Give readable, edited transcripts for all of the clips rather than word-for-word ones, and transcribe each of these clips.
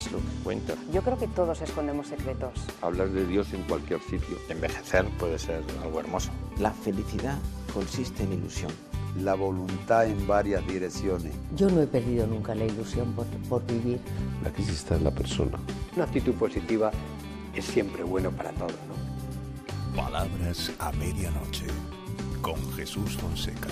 es lo que cuenta. Yo creo que todos escondemos secretos. Hablar de Dios en cualquier sitio. Envejecer puede ser algo hermoso. La felicidad consiste en ilusión. La voluntad en varias direcciones. Yo no he perdido nunca la ilusión por vivir. La crisis está en la persona. Una actitud positiva es siempre bueno para todos, ¿no? Palabras a medianoche, con Jesús Fonseca.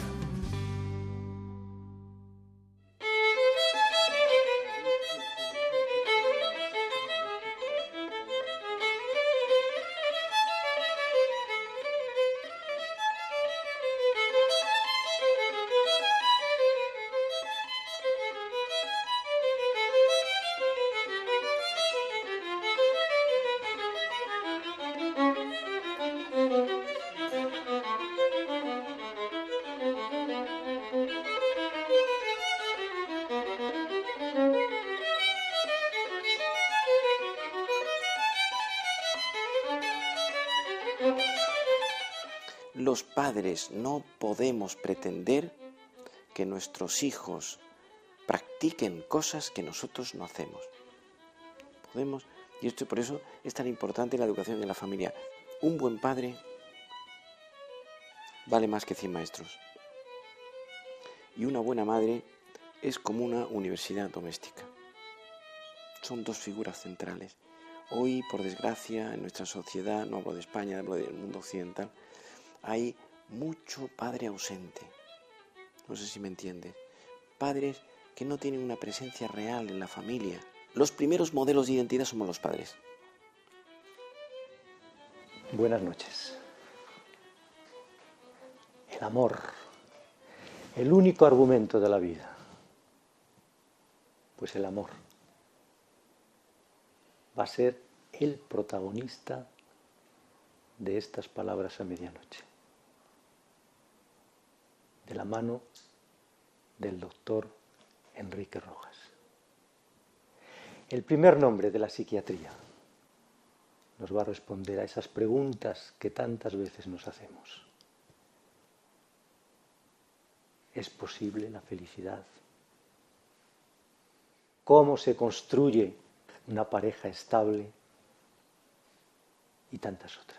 Los padres no podemos pretender que nuestros hijos practiquen cosas que nosotros no hacemos. Y por eso es tan importante la educación de la familia. Un buen padre vale más que 100 maestros. Y una buena madre es como una universidad doméstica. Son dos figuras centrales. Hoy, por desgracia, en nuestra sociedad, no hablo de España, hablo del mundo occidental, hay mucho padre ausente. No sé si me entiendes. Padres que no tienen una presencia real en la familia. Los primeros modelos de identidad somos los padres. Buenas noches. El amor, el único argumento de la vida. Pues el amor va a ser el protagonista de estas palabras a medianoche. De la mano del doctor Enrique Rojas. El primer nombre de la psiquiatría nos va a responder a esas preguntas que tantas veces nos hacemos. ¿Es posible la felicidad? ¿Cómo se construye una pareja estable? Y tantas otras.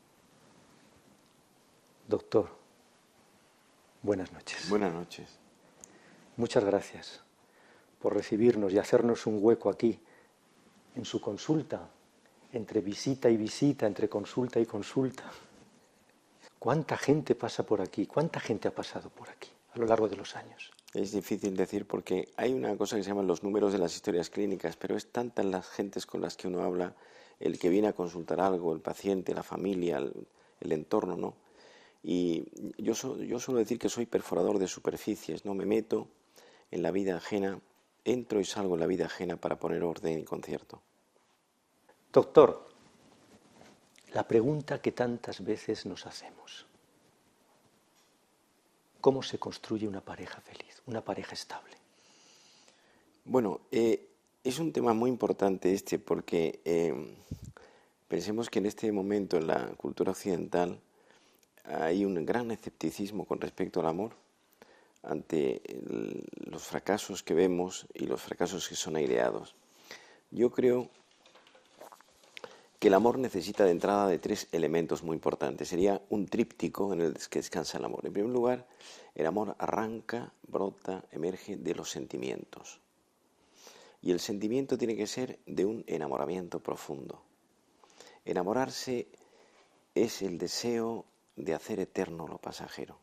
Doctor, buenas noches. Buenas noches. Muchas gracias por recibirnos y hacernos un hueco aquí, en su consulta, entre visita y visita, entre consulta y consulta. ¿Cuánta gente pasa por aquí? ¿Cuánta gente ha pasado por aquí a lo largo de los años? Es difícil decir porque hay una cosa que se llama los números de las historias clínicas, pero es tantas las gentes con las que uno habla, el que viene a consultar algo, el paciente, la familia, el entorno, ¿no? Y yo suelo decir que soy perforador de superficies, ¿no? Me meto en la vida ajena, entro y salgo en la vida ajena para poner orden y concierto. Doctor, la pregunta que tantas veces nos hacemos. ¿Cómo se construye una pareja feliz, una pareja estable? Bueno, es un tema muy importante porque pensemos que en este momento en la cultura occidental hay un gran escepticismo con respecto al amor ante los fracasos que vemos y los fracasos que son aireados. Yo creo que el amor necesita de entrada de 3 elementos muy importantes. Sería un tríptico en el que descansa el amor. En primer lugar, el amor arranca, brota, emerge de los sentimientos. Y el sentimiento tiene que ser de un enamoramiento profundo. Enamorarse es el deseo de hacer eterno lo pasajero.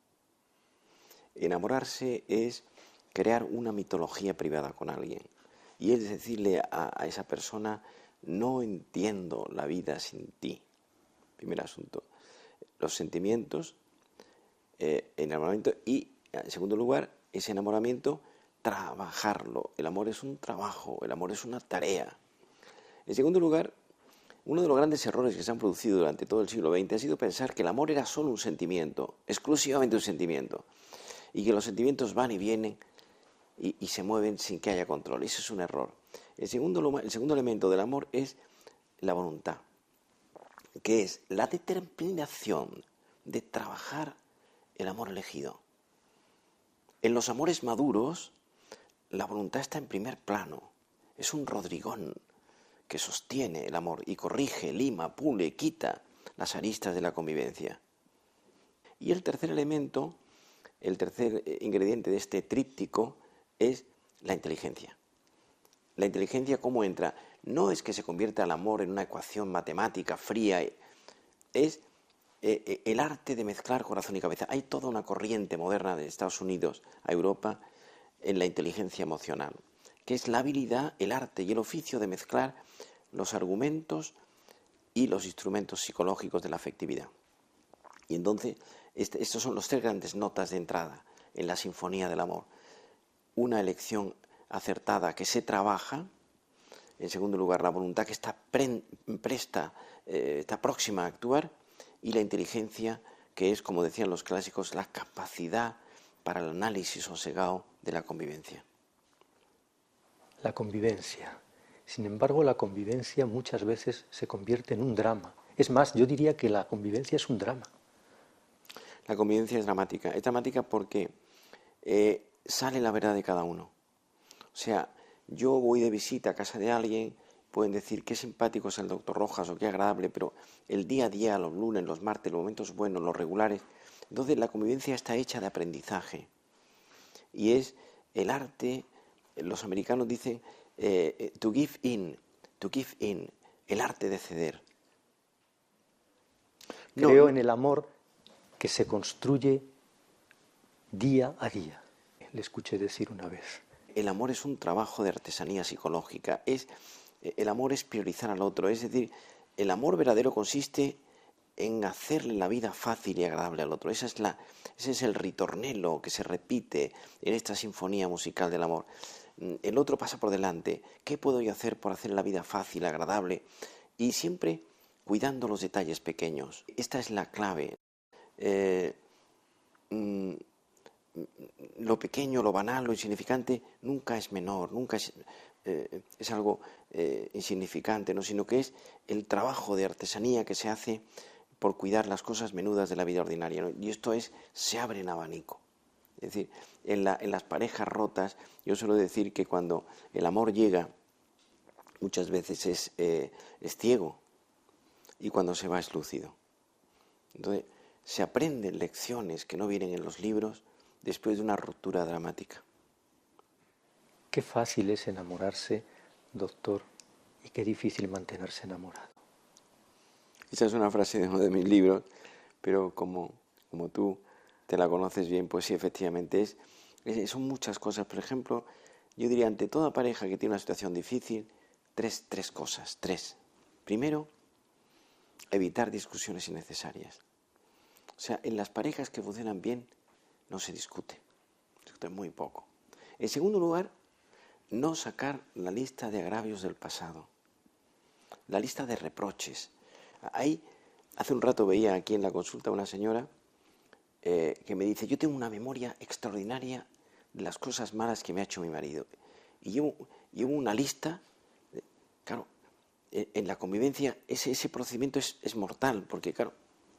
Enamorarse es crear una mitología privada con alguien. Y es decirle a esa persona: no entiendo la vida sin ti. Primer asunto. Los sentimientos, enamoramiento y, en segundo lugar, ese enamoramiento, trabajarlo. El amor es un trabajo, el amor es una tarea. En segundo lugar, uno de los grandes errores que se han producido durante todo el siglo XX ha sido pensar que el amor era solo un sentimiento, exclusivamente un sentimiento, y que los sentimientos van y vienen y se mueven sin que haya control. Eso es un error. El segundo elemento del amor es la voluntad, que es la determinación de trabajar el amor elegido. En los amores maduros, la voluntad está en primer plano. es un rodrigón que sostiene el amor y corrige, lima, pule, quita las aristas de la convivencia. Y el tercer elemento, el tercer ingrediente de este tríptico es la inteligencia. La inteligencia, ¿cómo entra? No es que se convierta el amor en una ecuación matemática fría, es el arte de mezclar corazón y cabeza. Hay toda una corriente moderna de Estados Unidos a Europa en la inteligencia emocional, que es la habilidad, el arte y el oficio de mezclar los argumentos y los instrumentos psicológicos de la afectividad. Y entonces, estos son los tres grandes notas de entrada en la sinfonía del amor. Una elección acertada que se trabaja. En segundo lugar, la voluntad que está está próxima a actuar. Y la inteligencia, que es, como decían los clásicos, la capacidad para el análisis sosegado de la convivencia. La convivencia. Sin embargo, la convivencia muchas veces se convierte en un drama. Es más, yo diría que la convivencia es un drama. La convivencia es dramática. Es dramática porque sale la verdad de cada uno. O sea, yo voy de visita a casa de alguien, pueden decir qué simpático es el doctor Rojas o qué agradable, pero el día a día, los lunes, los martes, los momentos buenos, los regulares, entonces la convivencia está hecha de aprendizaje. Y es el arte, los americanos dicen to give in, el arte de ceder. Creo en el amor que se construye día a día. Le escuché decir una vez. El amor es un trabajo de artesanía psicológica. El amor es priorizar al otro. Es decir, el amor verdadero consiste en hacerle la vida fácil y agradable al otro. Ese es el ritornello que se repite en esta sinfonía musical del amor. El otro pasa por delante. ¿Qué puedo yo hacer por hacer la vida fácil, agradable? Y siempre cuidando los detalles pequeños. Esta es la clave. Lo pequeño, lo banal, lo insignificante nunca es menor, nunca es algo insignificante, ¿no? Sino que es el trabajo de artesanía que se hace por cuidar las cosas menudas de la vida ordinaria, ¿no? Y esto se abre en abanico. Es decir, en las parejas rotas, yo suelo decir que cuando el amor llega, muchas veces es ciego, y cuando se va es lúcido. Entonces, se aprenden lecciones que no vienen en los libros después de una ruptura dramática. Qué fácil es enamorarse, doctor, y qué difícil mantenerse enamorado. Esa es una frase de uno de mis libros, pero como tú te la conoces bien, pues sí, efectivamente son muchas cosas. Por ejemplo, yo diría, ante toda pareja que tiene una situación difícil, tres cosas. Primero, evitar discusiones innecesarias. O sea, en las parejas que funcionan bien no se discute muy poco. En segundo lugar, no sacar la lista de agravios del pasado, la lista de reproches. Hace un rato veía aquí en la consulta una señora que me dice, yo tengo una memoria extraordinaria de las cosas malas que me ha hecho mi marido. Y llevo una lista, claro, en la convivencia ese procedimiento es mortal, porque claro.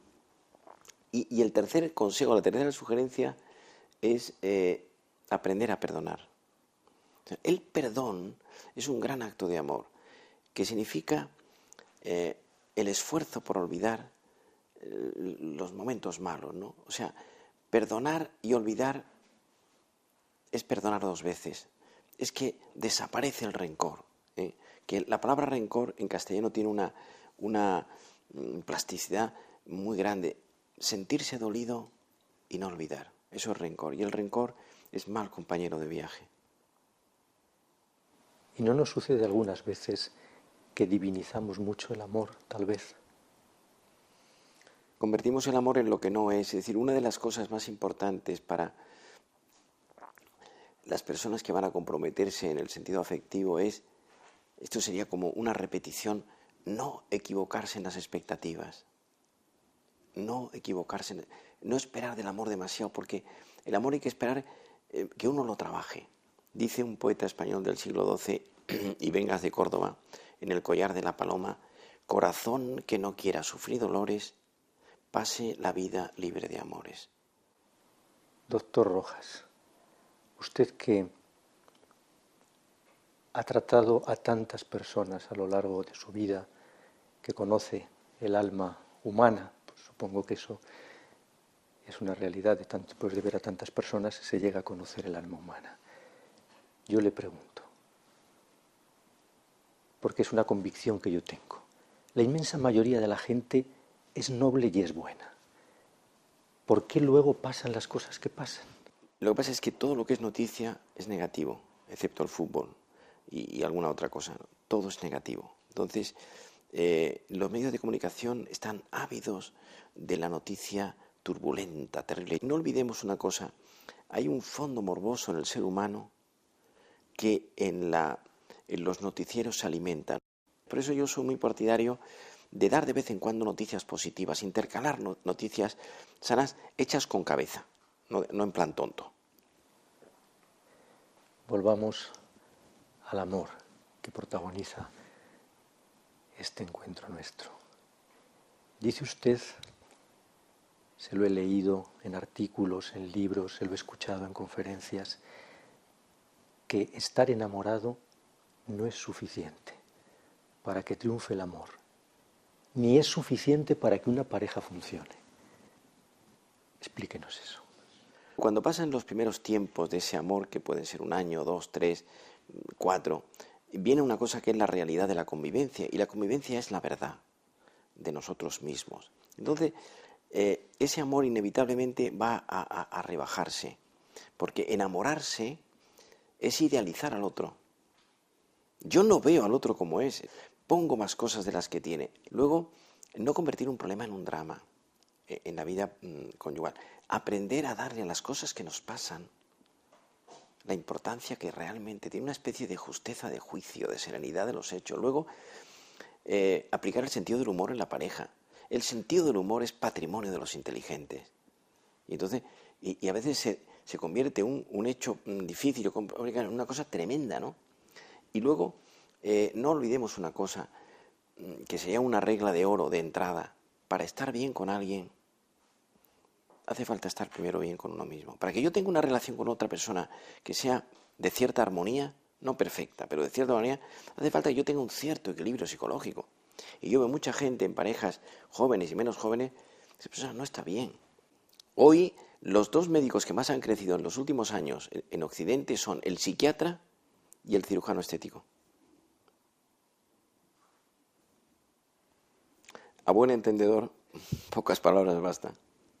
Y el tercer consejo, la tercera sugerencia es aprender a perdonar. O sea, el perdón es un gran acto de amor, que significa el esfuerzo por olvidar los momentos malos, ¿no? O sea, perdonar y olvidar es perdonar dos veces. Es que desaparece el rencor. Que la palabra rencor en castellano tiene una plasticidad muy grande. Sentirse dolido y no olvidar. Eso es rencor. Y el rencor es mal compañero de viaje. ¿Y no nos sucede algunas veces que divinizamos mucho el amor, tal vez? Convertimos el amor en lo que no es. Es decir, una de las cosas más importantes para las personas que van a comprometerse en el sentido afectivo esto sería como una repetición, no equivocarse en las expectativas. No equivocarse, no esperar del amor demasiado, porque el amor hay que esperar que uno lo trabaje. Dice un poeta español del siglo XII, y vengas de Córdoba, en el collar de la paloma, corazón que no quiera sufrir dolores, pase la vida libre de amores. Doctor Rojas, usted que ha tratado a tantas personas a lo largo de su vida, que conoce el alma humana, pues supongo que eso es una realidad, después de ver a tantas personas se llega a conocer el alma humana. Yo le pregunto, porque es una convicción que yo tengo, la inmensa mayoría de la gente es noble y es buena. ¿Por qué luego pasan las cosas que pasan? Lo que pasa es que todo lo que es noticia es negativo, excepto el fútbol y alguna otra cosa. Todo es negativo. Entonces, los medios de comunicación están ávidos de la noticia turbulenta, terrible. No olvidemos una cosa, hay un fondo morboso en el ser humano que en los noticieros se alimentan. Por eso yo soy muy partidario de dar de vez en cuando noticias positivas, intercalar noticias sanas hechas con cabeza, no en plan tonto. Volvamos al amor que protagoniza este encuentro nuestro. Dice usted, se lo he leído en artículos, en libros, se lo he escuchado en conferencias, que estar enamorado no es suficiente para que triunfe el amor, ni es suficiente para que una pareja funcione. Explíquenos eso. Cuando pasan los primeros tiempos de ese amor, que pueden ser 1 año, 2, 3, 4, viene una cosa que es la realidad de la convivencia, y la convivencia es la verdad de nosotros mismos. Entonces, ese amor inevitablemente va a rebajarse, porque enamorarse es idealizar al otro. Yo no veo al otro como es, pongo más cosas de las que tiene. Luego, no convertir un problema en un drama en la vida conyugal. Aprender a darle a las cosas que nos pasan la importancia que realmente tiene, una especie de justeza de juicio, de serenidad de los hechos. Luego, aplicar el sentido del humor en la pareja. El sentido del humor es patrimonio de los inteligentes. Y entonces, y a veces se convierte un hecho difícil en una cosa tremenda, ¿no? Y luego, no olvidemos una cosa, que sería una regla de oro de entrada. Para estar bien con alguien, hace falta estar primero bien con uno mismo. Para que yo tenga una relación con otra persona que sea de cierta armonía, no perfecta, pero de cierta armonía, hace falta que yo tenga un cierto equilibrio psicológico. Y yo veo mucha gente en parejas jóvenes y menos jóvenes, esa persona no está bien. Hoy, los 2 médicos que más han crecido en los últimos años en Occidente son el psiquiatra y el cirujano estético. A buen entendedor, pocas palabras bastan.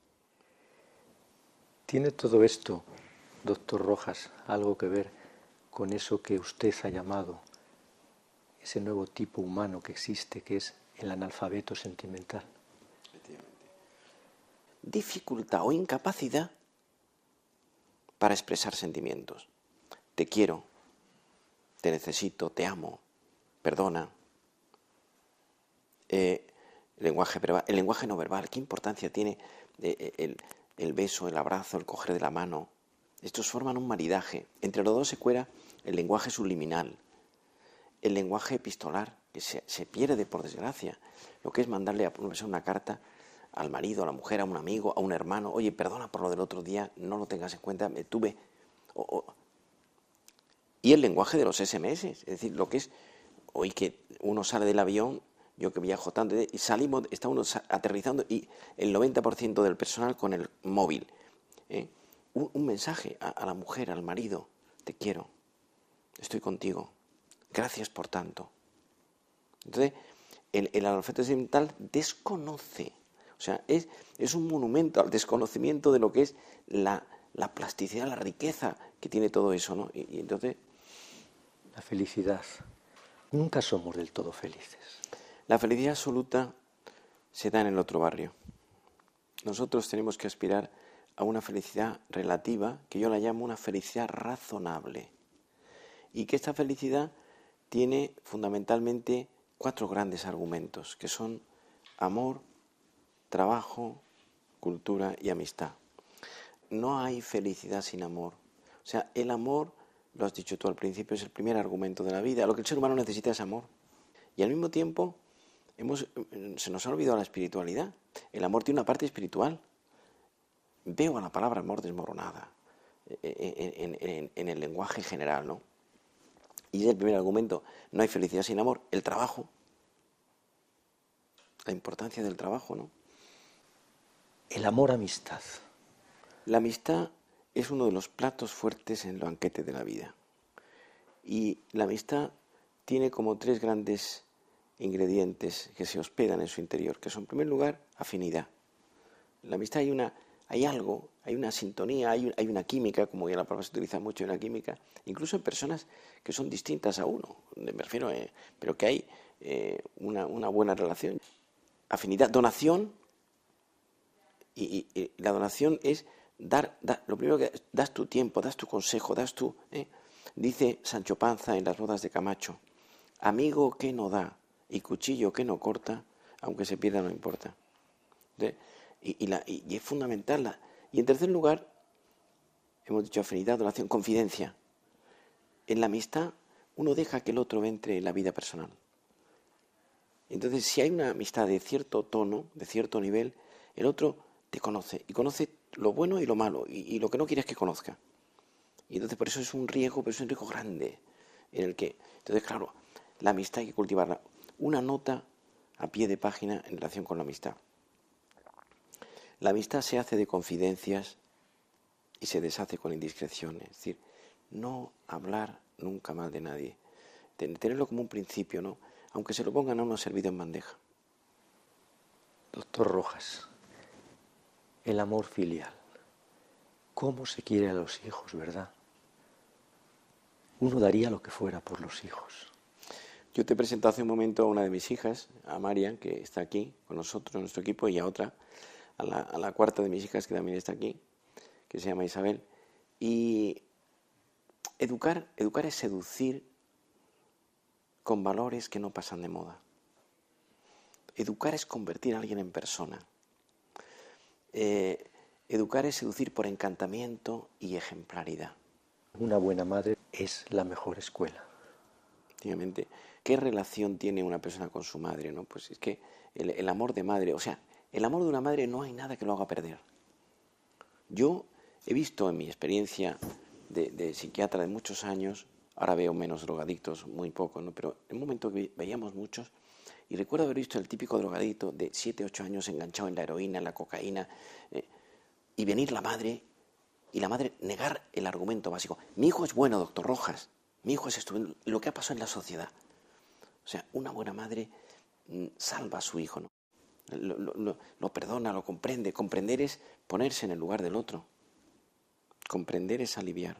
¿Tiene todo esto, doctor Rojas, algo que ver con eso que usted ha llamado ese nuevo tipo humano que existe, que es el analfabeto sentimental? Dificultad o incapacidad para expresar sentimientos. Te quiero, te necesito, te amo, perdona. El lenguaje no verbal, ¿qué importancia tiene el beso, el abrazo, el coger de la mano? Estos forman un maridaje. Entre los dos se cuela el lenguaje subliminal, el lenguaje epistolar, que se pierde por desgracia. Lo que es mandarle a una carta al marido, a la mujer, a un amigo, a un hermano, oye, perdona por lo del otro día, no lo tengas en cuenta, me tuve... Y el lenguaje de los SMS, es decir, lo que es, hoy que uno sale del avión, yo que viajo tanto, y salimos, está uno aterrizando y el 90% del personal con el móvil. Un mensaje a la mujer, al marido, te quiero, estoy contigo, gracias por tanto. Entonces, el analfabeto sentimental desconoce, o sea, es un monumento al desconocimiento de lo que es la plasticidad, la riqueza que tiene todo eso, ¿no? Y entonces... La felicidad. Nunca somos del todo felices. La felicidad absoluta se da en el otro barrio. Nosotros tenemos que aspirar a una felicidad relativa, que yo la llamo una felicidad razonable. Y que esta felicidad tiene fundamentalmente 4 grandes argumentos, que son amor, trabajo, cultura y amistad. No hay felicidad sin amor. O sea, el amor, lo has dicho tú al principio, es el primer argumento de la vida. Lo que el ser humano necesita es amor. Y al mismo tiempo, se nos ha olvidado la espiritualidad. El amor tiene una parte espiritual. Veo a la palabra amor desmoronada en el lenguaje general, ¿no? y es el primer argumento, no hay felicidad sin amor, el trabajo, la importancia del trabajo, ¿no? El amor-amistad. La amistad es uno de los platos fuertes en el banquete de la vida. Y la amistad tiene como 3 grandes ingredientes que se hospedan en su interior, que son, en primer lugar, afinidad. En la amistad hay algo, hay una sintonía, hay una química, como ya la palabra se utiliza mucho en la química, incluso en personas que son distintas a uno, me refiero, pero que hay una buena relación. Afinidad, donación, y la donación es dar, lo primero que das tu tiempo, das tu consejo, das tu... Dice Sancho Panza en Las bodas de Camacho, amigo que no da y cuchillo que no corta, aunque se pierda no importa. Y es fundamental. Y en tercer lugar, hemos dicho afinidad, donación, confidencia. En la amistad uno deja que el otro entre en la vida personal. Entonces, si hay una amistad de cierto tono, de cierto nivel, el otro te conoce, y conoce lo bueno y lo malo, y lo que no quieres que conozca. Y entonces por eso es un riesgo, pero es un riesgo grande, en el que, entonces claro, la amistad hay que cultivarla. Una nota a pie de página en relación con la amistad. La amistad se hace de confidencias y se deshace con indiscreciones. Es decir, no hablar nunca mal de nadie. Tenerlo como un principio, ¿no? Aunque se lo pongan a uno servido en bandeja. Doctor Rojas, el amor filial. ¿Cómo se quiere a los hijos, verdad? Uno daría lo que fuera por los hijos. Yo te presento hace un momento a una de mis hijas, a Marian, que está aquí con nosotros, en nuestro equipo, y a otra, a la cuarta de mis hijas, que también está aquí, que se llama Isabel. Y educar es seducir con valores que no pasan de moda. Educar es convertir a alguien en persona. Educar es seducir por encantamiento y ejemplaridad. Una buena madre es la mejor escuela. Efectivamente. ¿Qué relación tiene una persona con su madre, no? Pues es que el amor de madre, o sea, el amor de una madre no hay nada que lo haga perder. Yo he visto en mi experiencia de psiquiatra de muchos años, ahora veo menos drogadictos, muy poco, ¿no? Pero en un momento que veíamos muchos, y recuerdo haber visto el típico drogadicto de 7, 8 años enganchado en la heroína, en la cocaína, y venir la madre, y la madre negar el argumento básico. Mi hijo es bueno, doctor Rojas, mi hijo es estupendo, lo que ha pasado en la sociedad. O sea, una buena madre salva a su hijo, ¿no? Lo perdona, lo comprende. Comprender es ponerse en el lugar del otro. Comprender es aliviar.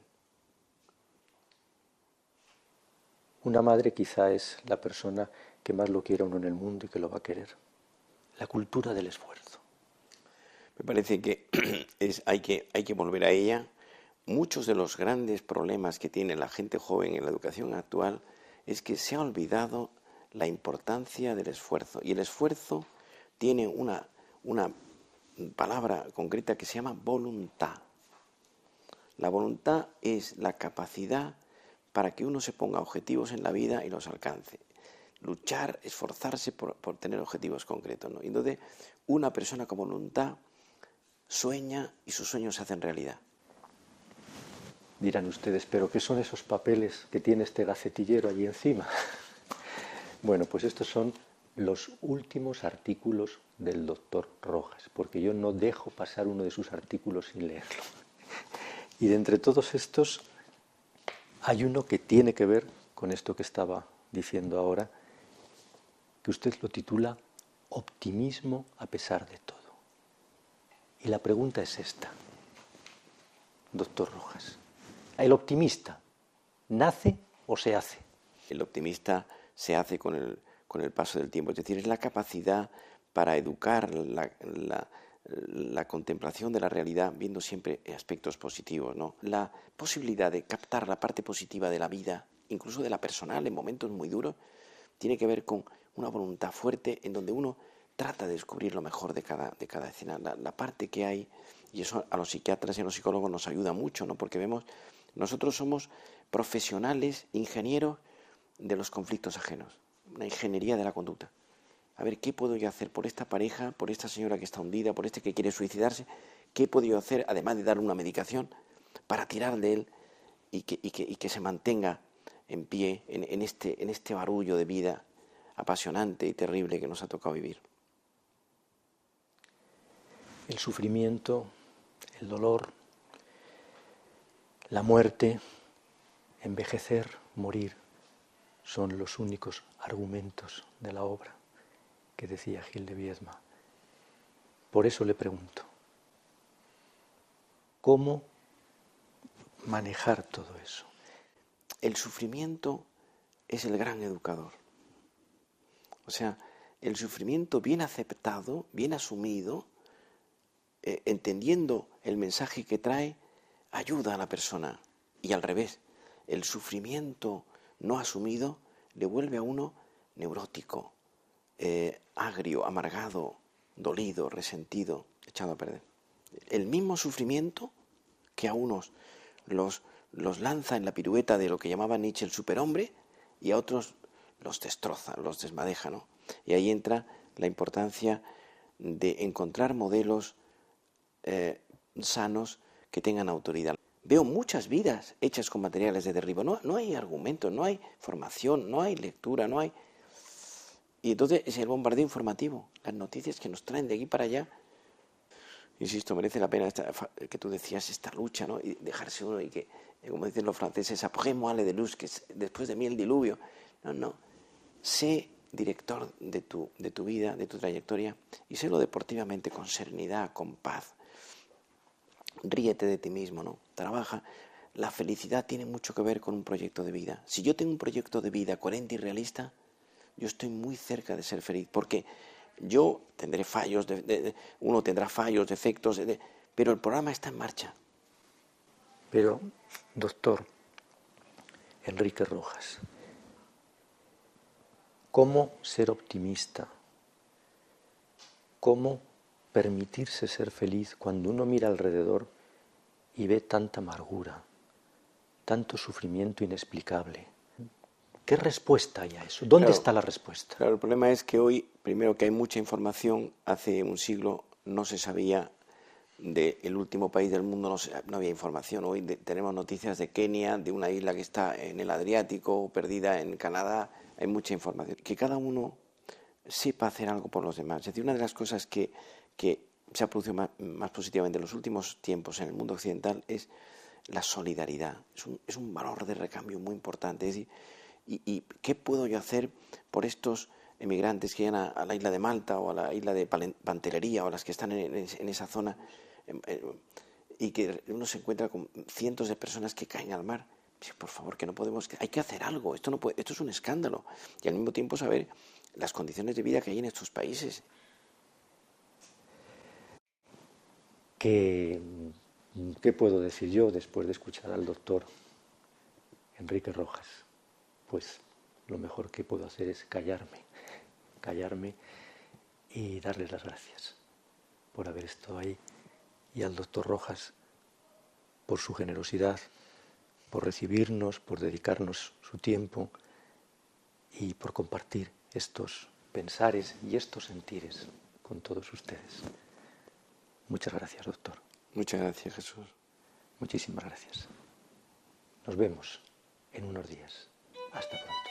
Una madre quizá es la persona que más lo quiera uno en el mundo y que lo va a querer. La cultura del esfuerzo. Me parece que hay que volver a ella. Muchos de los grandes problemas que tiene la gente joven en la educación actual es que se ha olvidado la importancia del esfuerzo. Y el esfuerzo tiene una palabra concreta que se llama voluntad. La voluntad es la capacidad para que uno se ponga objetivos en la vida y los alcance. Luchar, esforzarse por tener objetivos concretos, ¿no? Y entonces, una persona con voluntad sueña y sus sueños se hacen realidad. Dirán ustedes, ¿pero qué son esos papeles que tiene este gacetillero allí encima? Bueno, pues estos son los últimos artículos del doctor Rojas, porque yo no dejo pasar uno de sus artículos sin leerlo. Y de entre todos estos, hay uno que tiene que ver con esto que estaba diciendo ahora, que usted lo titula Optimismo a pesar de todo. Y la pregunta es esta, doctor Rojas. ¿El optimista nace o se hace? El optimista se hace con el paso del tiempo, es decir, es la capacidad para educar la contemplación de la realidad viendo siempre aspectos positivos, ¿no? La posibilidad de captar la parte positiva de la vida, incluso de la personal en momentos muy duros, tiene que ver con una voluntad fuerte en donde uno trata de descubrir lo mejor de cada escena, la parte que hay, y eso a los psiquiatras y a los psicólogos nos ayuda mucho, ¿no? Porque vemos, nosotros somos profesionales, ingenieros de los conflictos ajenos, una ingeniería de la conducta. A ver, ¿qué puedo yo hacer por esta pareja, por esta señora que está hundida, por este que quiere suicidarse? ¿Qué puedo yo hacer, además de darle una medicación, para tirar de él y que se mantenga en pie en este barullo de vida apasionante y terrible que nos ha tocado vivir. El sufrimiento, el dolor, la muerte, envejecer, morir, son los únicos argumentos de la obra que decía Gil de Viedma. Por eso le pregunto, ¿cómo manejar todo eso? El sufrimiento es el gran educador. O sea, el sufrimiento bien aceptado, bien asumido, entendiendo el mensaje que trae, ayuda a la persona. Y al revés, el sufrimiento no asumido le vuelve a uno neurótico, agrio, amargado, dolido, resentido, echado a perder. El mismo sufrimiento que a unos los lanza en la pirueta de lo que llamaba Nietzsche el superhombre y a otros los destroza, los desmadeja, ¿no? Y ahí entra la importancia de encontrar modelos sanos que tengan autoridad. Veo muchas vidas hechas con materiales de derribo. No hay argumentos, no hay formación, no hay lectura, no hay... Y entonces es el bombardeo informativo, las noticias que nos traen de aquí para allá. Insisto, merece la pena que tú decías, esta lucha, ¿no? Y dejarse uno y que, como dicen los franceses, après moi le déluge, que después de mí el diluvio. No. Sé director de tu vida, de tu trayectoria, y sélo deportivamente, con serenidad, con paz. Ríete de ti mismo, ¿no? Trabaja. La felicidad tiene mucho que ver con un proyecto de vida. Si yo tengo un proyecto de vida coherente y realista, yo estoy muy cerca de ser feliz, porque yo tendré fallos, uno tendrá fallos, defectos, pero el programa está en marcha. Pero, doctor Enrique Rojas, ¿cómo ser optimista? ¿Cómo permitirse ser feliz cuando uno mira alrededor y ve tanta amargura, tanto sufrimiento inexplicable? ¿Qué respuesta hay a eso? ¿Dónde está la respuesta? Claro, el problema es que hoy, primero que hay mucha información, hace un siglo no se sabía del último país del mundo, no había información. Hoy tenemos noticias de Kenia, de una isla que está en el Adriático, perdida en Canadá, hay mucha información. Que cada uno sepa hacer algo por los demás. Es decir, una de las cosas que se ha producido más positivamente en los últimos tiempos en el mundo occidental es la solidaridad. Es un valor de recambio muy importante. Es decir, ¿y qué puedo yo hacer por estos emigrantes que llegan a la isla de Malta o a la isla de Pantellería o a las que están en esa zona y que uno se encuentra con cientos de personas que caen al mar? Por favor, que no podemos, hay que hacer algo, esto es un escándalo. Y al mismo tiempo saber las condiciones de vida que hay en estos países. ¿Qué puedo decir yo después de escuchar al doctor Enrique Rojas? Pues lo mejor que puedo hacer es callarme y darles las gracias por haber estado ahí, y al doctor Rojas por su generosidad, por recibirnos, por dedicarnos su tiempo y por compartir estos pensares y estos sentires con todos ustedes. Muchas gracias, doctor. Muchas gracias, Jesús. Muchísimas gracias. Nos vemos en unos días. Hasta pronto.